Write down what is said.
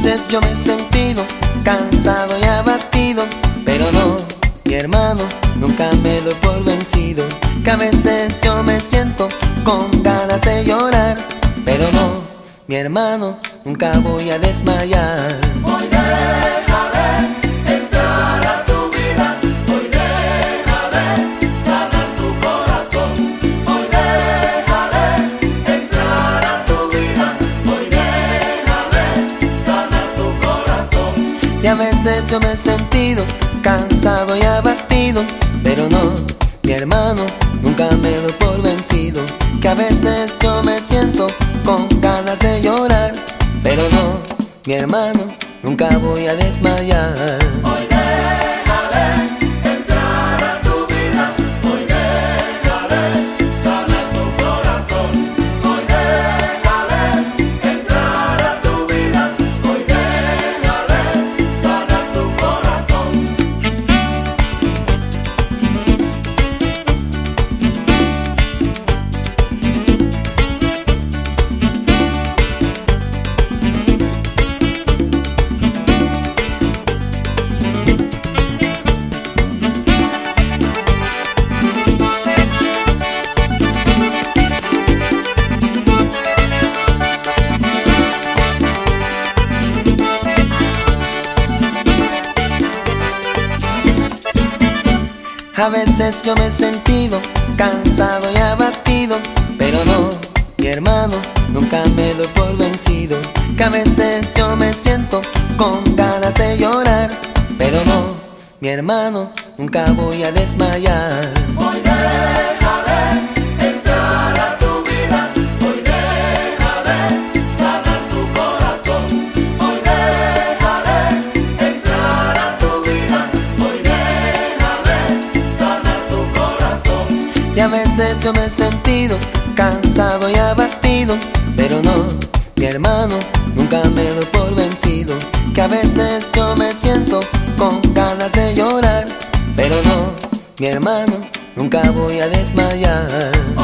veces yo me he sentido cansado y abatido, pero no, mi hermano, nunca me doy por vencido. Que a veces yo me siento con ganas de llorar, pero no, mi hermano, nunca voy a desmayar. Hoy déjale entrar a tu vida, hoy déjale sanar tu corazón. Hoy déjale entrar a tu vida, hoy déjale sanar tu corazón. Y a veces yo me he sentido cansado y abatido, pero no, mi hermano, nunca me doy por vencido. Que a veces yo me siento con ganas de llorar, pero no, mi hermano, nunca voy a desmayar. Hoy déjale entrar a tu vida, hoy déjale sanar tu corazón. Hoy déjale entrar a tu vida, hoy déjale sanar tu corazón. A veces yo me he sentido cansado y abatido, pero no, mi hermano, nunca me doy por vencido. Que a veces yo me siento con ganas de llorar, pero no, mi hermano, nunca voy a desmayar. Hoy déjale entrar a tu vida, hoy déjale sanar tu corazón. Hoy déjale entrar a tu vida, hoy déjale sanar tu corazón. Y a veces yo me he sentido cansado y abatido, pero no, mi hermano, nunca me doy por vencido. Que a veces yo me siento con ganas de llorar, pero no, mi hermano, nunca voy a desmayar.